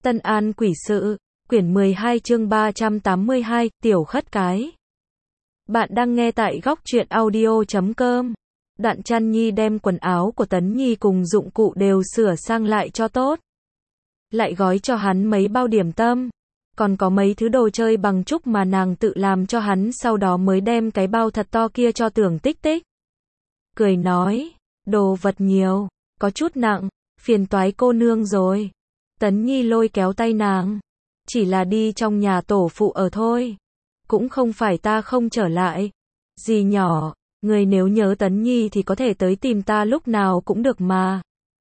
Tân An quỷ sự, quyển 12 chương 382, tiểu khất cái. Bạn đang nghe tại góc truyện audio.com. Đặng Trăn Nhi đem quần áo của Tấn Nhi cùng dụng cụ đều sửa sang lại cho tốt. Lại gói cho hắn mấy bao điểm tâm. Còn có mấy thứ đồ chơi bằng trúc mà nàng tự làm cho hắn, sau đó mới đem cái bao thật to kia cho Tưởng Tích Tích. Cười nói, đồ vật nhiều, có chút nặng, phiền toái cô nương rồi. Tấn Nhi lôi kéo tay nàng, chỉ là đi trong nhà tổ phụ ở thôi, cũng không phải ta không trở lại. Dì nhỏ, người nếu nhớ Tấn Nhi thì có thể tới tìm ta lúc nào cũng được mà.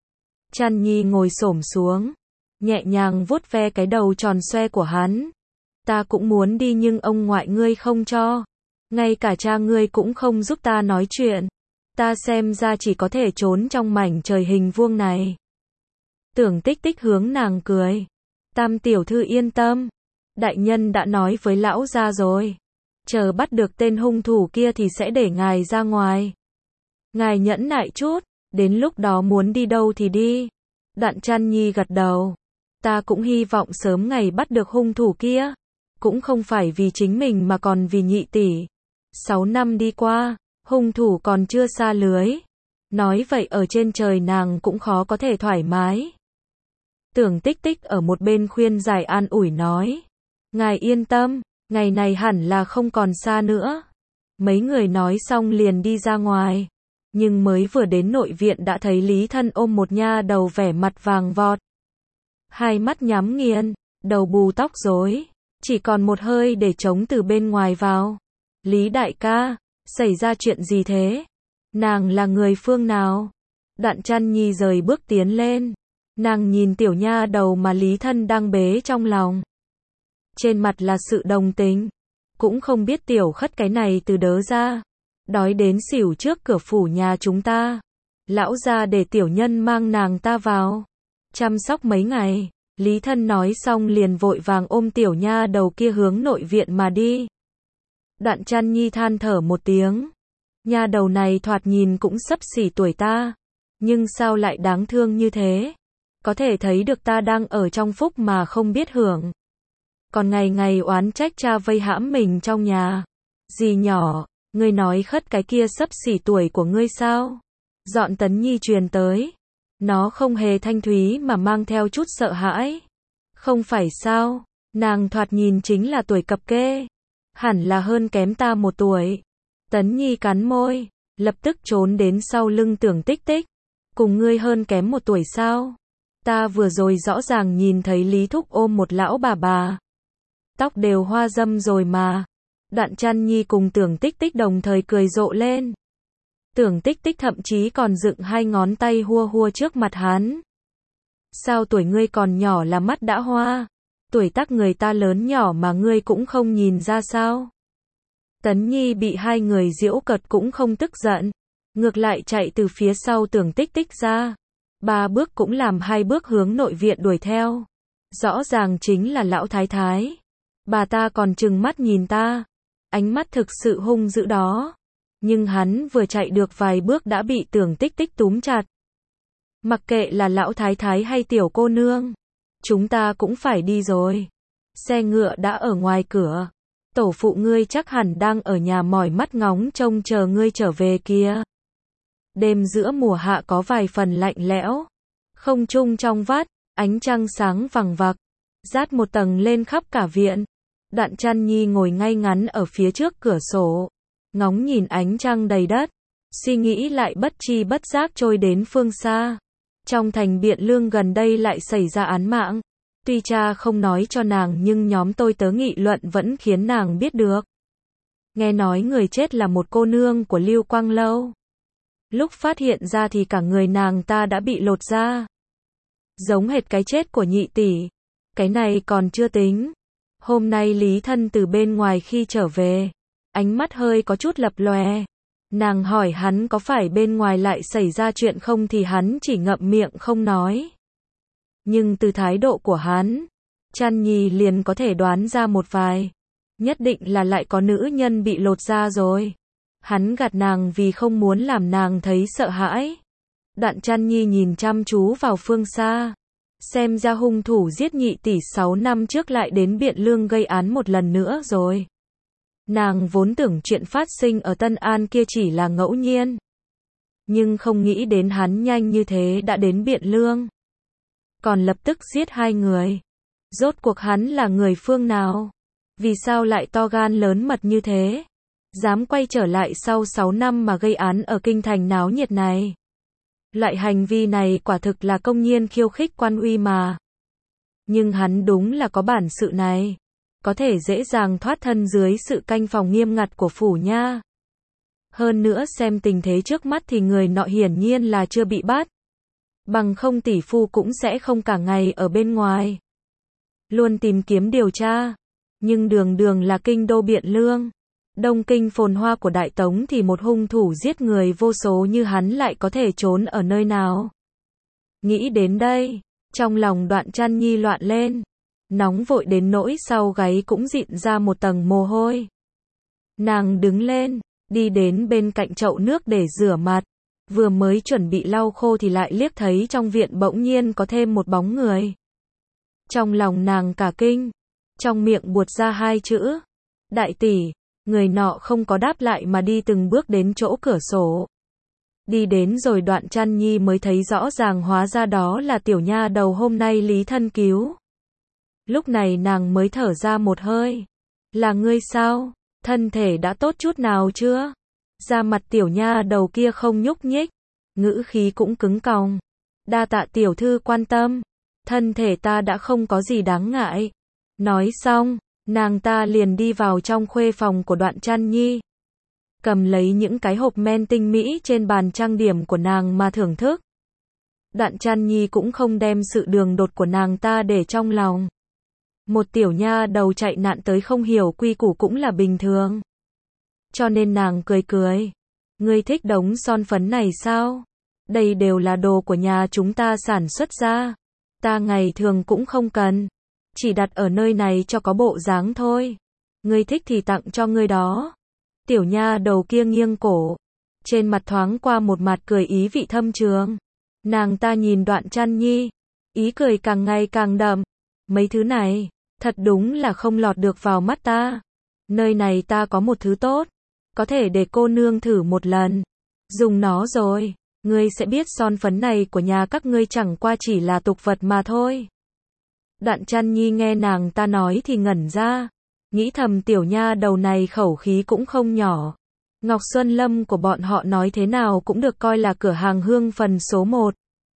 Trăn Nhi ngồi xổm xuống, nhẹ nhàng vuốt ve cái đầu tròn xoe của hắn. Ta cũng muốn đi nhưng ông ngoại ngươi không cho, ngay cả cha ngươi cũng không giúp ta nói chuyện. Ta xem ra chỉ có thể trốn trong mảnh trời hình vuông này. Tưởng Tích Tích hướng nàng cười. Tam tiểu thư yên tâm, đại nhân đã nói với lão gia rồi, chờ bắt được tên hung thủ kia thì sẽ để ngài ra ngoài. Ngài nhẫn nại chút, đến lúc đó muốn đi đâu thì đi. Đặng Trăn Nhi gật đầu. Ta cũng hy vọng sớm ngày bắt được hung thủ kia, cũng không phải vì chính mình mà còn vì nhị tỷ. 6 năm đi qua, hung thủ còn chưa xa lưới. Nói vậy ở trên trời nàng cũng khó có thể thoải mái. Tưởng Tích Tích ở một bên khuyên giải an ủi nói. Ngài yên tâm, ngày này hẳn là không còn xa nữa. Mấy người nói xong liền đi ra ngoài. Nhưng mới vừa đến nội viện đã thấy Lý Thân ôm một nha đầu vẻ mặt vàng vọt. Hai mắt nhắm nghiền, đầu bù tóc rối, chỉ còn một hơi để trống từ bên ngoài vào. Lý đại ca, xảy ra chuyện gì thế? Nàng là người phương nào? Đặng Trăn Nhi rời bước tiến lên. Nàng nhìn tiểu nha đầu mà Lý Thân đang bế trong lòng. Trên mặt là sự đồng tình. Cũng không biết tiểu khất cái này từ đớ ra. Đói đến xỉu trước cửa phủ nhà chúng ta. Lão gia để tiểu nhân mang nàng ta vào. Chăm sóc mấy ngày. Lý Thân nói xong liền vội vàng ôm tiểu nha đầu kia hướng nội viện mà đi. Đặng Trăn Nhi than thở một tiếng. Nha đầu này thoạt nhìn cũng xấp xỉ tuổi ta. Nhưng sao lại đáng thương như thế? Có thể thấy được ta đang ở trong phúc mà không biết hưởng. Còn ngày ngày oán trách cha vây hãm mình trong nhà. Dì nhỏ, ngươi nói khất cái kia xấp xỉ tuổi của ngươi sao? Dọn Tấn Nhi truyền tới. Nó không hề thanh thúy mà mang theo chút sợ hãi. Không phải sao, nàng thoạt nhìn chính là tuổi cập kê. Hẳn là hơn kém ta 1 tuổi. Tấn Nhi cắn môi, lập tức trốn đến sau lưng Tưởng Tích Tích. Cùng ngươi hơn kém 1 tuổi sao? Ta vừa rồi rõ ràng nhìn thấy Lý Thúc ôm một lão bà. Tóc đều hoa râm rồi mà. Đặng Trăn Nhi cùng Tưởng Tích Tích đồng thời cười rộ lên. Tưởng Tích Tích thậm chí còn dựng 2 ngón tay hua hua trước mặt hắn. Sao tuổi ngươi còn nhỏ là mắt đã hoa? Tuổi tác người ta lớn nhỏ mà ngươi cũng không nhìn ra sao? Tấn Nhi bị 2 người giễu cợt cũng không tức giận. Ngược lại chạy từ phía sau Tưởng Tích Tích ra. 3 bước cũng làm 2 bước hướng nội viện đuổi theo. Rõ ràng chính là lão thái thái. Bà ta còn trừng mắt nhìn ta. Ánh mắt thực sự hung dữ đó. Nhưng hắn vừa chạy được vài bước đã bị Tưởng Tích Tích túm chặt. Mặc kệ là lão thái thái hay tiểu cô nương, chúng ta cũng phải đi rồi. Xe ngựa đã ở ngoài cửa. Tổ phụ ngươi chắc hẳn đang ở nhà mỏi mắt ngóng trông chờ ngươi trở về kia. Đêm giữa mùa hạ có vài phần lạnh lẽo. Không trung trong vắt, ánh trăng sáng vằng vặc, rát một tầng lên khắp cả viện. Đặng Trăn Nhi ngồi ngay ngắn ở phía trước cửa sổ, ngóng nhìn ánh trăng đầy đất, suy nghĩ lại bất tri bất giác trôi đến phương xa. Trong thành Biện Lương gần đây lại xảy ra án mạng. Tuy cha không nói cho nàng nhưng nhóm tôi tớ nghị luận vẫn khiến nàng biết được. Nghe nói người chết là một cô nương của Lưu Quang Lâu. Lúc phát hiện ra thì cả người nàng ta đã bị lột ra. Giống hệt cái chết của nhị tỷ. Cái này còn chưa tính. Hôm nay Lý Thân từ bên ngoài khi trở về, ánh mắt hơi có chút lập lòe. Nàng hỏi hắn có phải bên ngoài lại xảy ra chuyện không thì hắn chỉ ngậm miệng không nói. Nhưng từ thái độ của hắn, Trăn Nhi liền có thể đoán ra một vài. Nhất định là lại có nữ nhân bị lột da rồi. Hắn gạt nàng vì không muốn làm nàng thấy sợ hãi. Đặng Trăn Nhi nhìn chăm chú vào phương xa. Xem ra hung thủ giết nhị tỷ 6 năm trước lại đến Biện Lương gây án một lần nữa rồi. Nàng vốn tưởng chuyện phát sinh ở Tân An kia chỉ là ngẫu nhiên. Nhưng không nghĩ đến hắn nhanh như thế đã đến Biện Lương. Còn lập tức giết 2 người. Rốt cuộc hắn là người phương nào? Vì sao lại to gan lớn mật như thế? Dám quay trở lại sau 6 năm mà gây án ở kinh thành náo nhiệt này. Loại hành vi này quả thực là công nhiên khiêu khích quan uy mà. Nhưng hắn đúng là có bản sự này. Có thể dễ dàng thoát thân dưới sự canh phòng nghiêm ngặt của phủ nha. Hơn nữa xem tình thế trước mắt thì người nọ hiển nhiên là chưa bị bắt. Bằng không tỷ phu cũng sẽ không cả ngày ở bên ngoài. Luôn tìm kiếm điều tra. Nhưng đường đường là kinh đô Biện Lương. Đông kinh phồn hoa của Đại Tống thì một hung thủ giết người vô số như hắn lại có thể trốn ở nơi nào. Nghĩ đến đây, trong lòng Đoạn Trăn Nhi loạn lên. Nóng vội đến nỗi sau gáy cũng dịn ra một tầng mồ hôi. Nàng đứng lên, đi đến bên cạnh chậu nước để rửa mặt. Vừa mới chuẩn bị lau khô thì lại liếc thấy trong viện bỗng nhiên có thêm một bóng người. Trong lòng nàng cả kinh, trong miệng buột ra 2 chữ. Đại tỷ, người nọ không có đáp lại mà đi từng bước đến chỗ cửa sổ. Đi đến rồi Đoạn Trăn Nhi mới thấy rõ ràng hóa ra đó là tiểu nha đầu hôm nay Lý Thân cứu. Lúc này nàng mới thở ra một hơi. Là ngươi sao? Thân thể đã tốt chút nào chưa? Da mặt tiểu nha đầu kia không nhúc nhích, ngữ khí cũng cứng còng. Đa tạ tiểu thư quan tâm, thân thể ta đã không có gì đáng ngại. Nói xong, nàng ta liền đi vào trong khuê phòng của Đoạn Trăn Nhi. Cầm lấy những cái hộp men tinh mỹ trên bàn trang điểm của nàng mà thưởng thức. Đoạn Trăn Nhi cũng không đem sự đường đột của nàng ta để trong lòng. Một tiểu nha đầu chạy nạn tới không hiểu quy củ cũng là bình thường. Cho nên nàng cười cười. Ngươi thích đống son phấn này sao? Đây đều là đồ của nhà chúng ta sản xuất ra. Ta ngày thường cũng không cần. Chỉ đặt ở nơi này cho có bộ dáng thôi. Ngươi thích thì tặng cho ngươi đó. Tiểu nha đầu kia nghiêng cổ. Trên mặt thoáng qua một mặt cười ý vị thâm trường. Nàng ta nhìn Đoạn Trăn Nhi. Ý cười càng ngày càng đậm. Mấy thứ này, thật đúng là không lọt được vào mắt ta. Nơi này ta có một thứ tốt. Có thể để cô nương thử một lần. Dùng nó rồi, ngươi sẽ biết son phấn này của nhà các ngươi chẳng qua chỉ là tục vật mà thôi. Đoạn Trăn Nhi nghe nàng ta nói thì ngẩn ra. Nghĩ thầm tiểu nha đầu này khẩu khí cũng không nhỏ. Ngọc Xuân Lâm của bọn họ nói thế nào cũng được coi là cửa hàng hương phần số 1.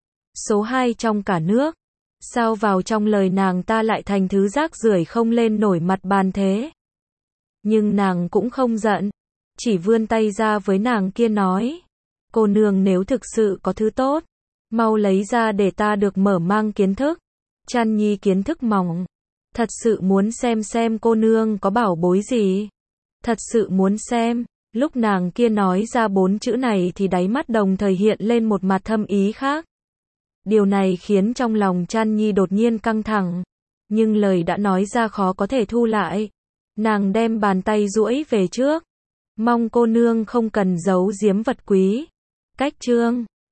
Số 2 trong cả nước. Sao vào trong lời nàng ta lại thành thứ rác rưởi không lên nổi mặt bàn thế? Nhưng nàng cũng không giận. Chỉ vươn tay ra với nàng kia nói. Cô nương nếu thực sự có thứ tốt, mau lấy ra để ta được mở mang kiến thức. Trăn Nhi kiến thức mỏng. Thật sự muốn xem cô nương có bảo bối gì. Thật sự muốn xem. Lúc nàng kia nói ra 4 chữ này thì đáy mắt đồng thời hiện lên một mặt thâm ý khác. Điều này khiến trong lòng Trăn Nhi đột nhiên căng thẳng. Nhưng lời đã nói ra khó có thể thu lại. Nàng đem bàn tay duỗi về trước. Mong cô nương không cần giấu giếm vật quý. Cách chương